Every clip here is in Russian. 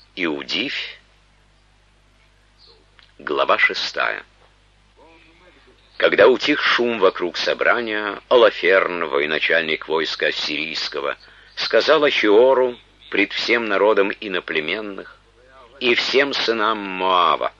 Иудивь, глава 6. Когда утих шум вокруг собрания, Олаферн, военачальник войска ассирийского, сказал Ахиору пред всем народом иноплеменных и всем сынам Моава: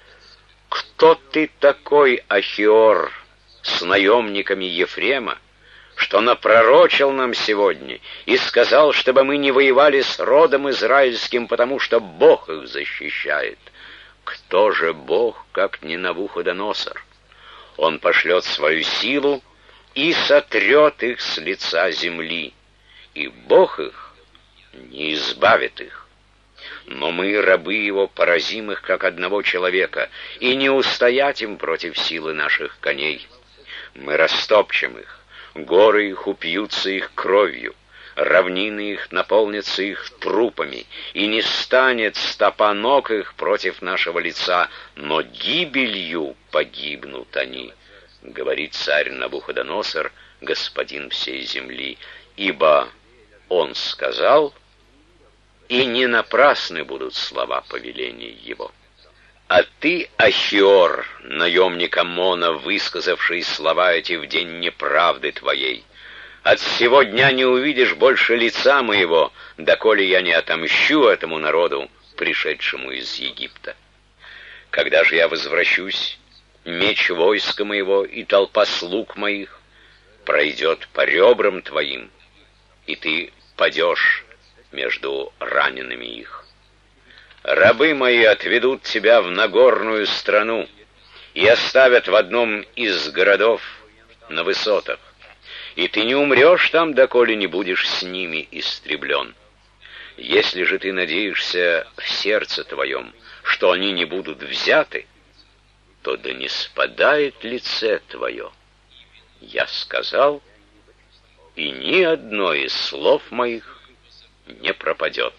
«Кто ты такой, Ахиор, с наемниками Ефрема, что напророчил нам сегодня и сказал, чтобы мы не воевали с родом израильским, потому что Бог их защищает? Кто же Бог, как не Навуходоносор? Он пошлет свою силу и сотрет их с лица земли, и Бог их не избавит их. Но мы, рабы его, поразим их, как одного человека, и не устоять им против силы наших коней. Мы растопчем их, горы их упьются их кровью, равнины их наполнятся их трупами, и не станет стопа ног их против нашего лица, но гибелью погибнут они, говорит царь Навуходоносор, господин всей земли, ибо он сказал, и не напрасны будут слова повеления его. А ты, Ахиор, наемник Аммона, высказавший слова эти в день неправды твоей, от сего дня не увидишь больше лица моего, доколе я не отомщу этому народу, пришедшему из Египта. Когда же я возвращусь, меч войска моего и толпа слуг моих пройдет по ребрам твоим, и ты падешь между ранеными их. Рабы мои отведут тебя в Нагорную страну и оставят в одном из городов на высотах, и ты не умрешь там, доколе не будешь с ними истреблен. Если же ты надеешься в сердце твоем, что они не будут взяты, то да не спадает лице твое. Я сказал, и ни одно из слов моих не пропадет».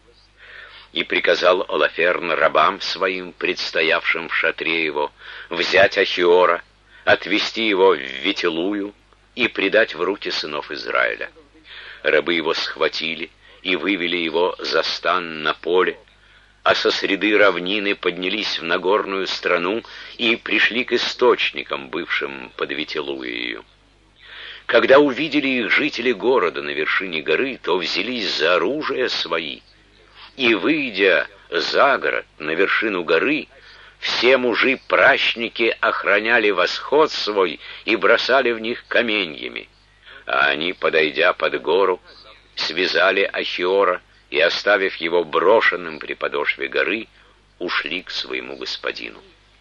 И приказал Олаферн рабам своим, предстоявшим в шатре его, взять Ахиора, отвести его в Вителую и предать в руки сынов Израиля. Рабы его схватили и вывели его за стан на поле, а со среды равнины поднялись в Нагорную страну и пришли к источникам, бывшим под Вителуею. Когда увидели их жители города на вершине горы, то взялись за оружие свои, и, выйдя за город на вершину горы, все мужи-пращники охраняли восход свой и бросали в них каменьями. А они, подойдя под гору, связали Ахиора и, оставив его брошенным при подошве горы, ушли к своему господину.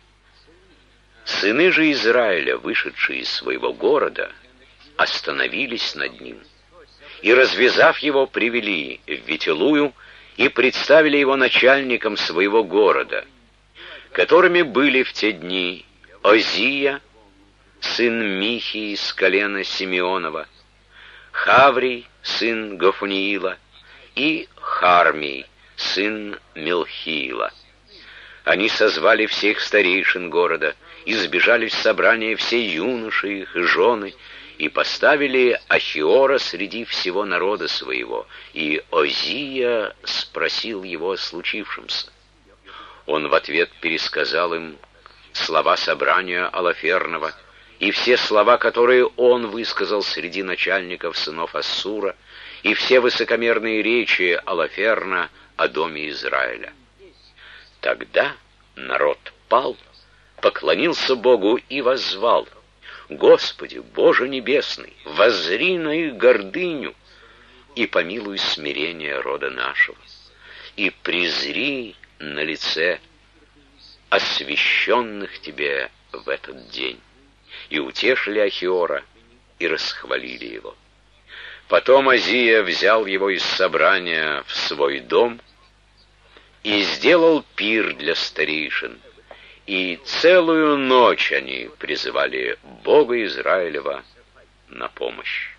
Сыны же Израиля, вышедшие из своего города, остановились над ним, и, развязав его, привели в Вителую и представили его начальником своего города, которыми были в те дни Озия, сын Михии из колена Симеонова, Хаврий, сын Гофуниила, и Хармий, сын Мелхиила. Они созвали всех старейшин города, и сбежались в собрание все юноши их и жены, и поставили Ахиора среди всего народа своего, и Озия спросил его о случившемся. Он в ответ пересказал им слова собрания Олафернова и все слова, которые он высказал среди начальников сынов Ассура, и все высокомерные речи Олаферна о доме Израиля. Тогда народ пал, поклонился Богу и воззвал: «Господи, Боже Небесный, воззри на их гордыню и помилуй смирение рода нашего, и презри на лице освященных Тебе в этот день». И утешили Ахиора, и расхвалили его. Потом Озия взял его из собрания в свой дом и сделал пир для старейшин, и целую ночь они призывали Бога Израилева на помощь.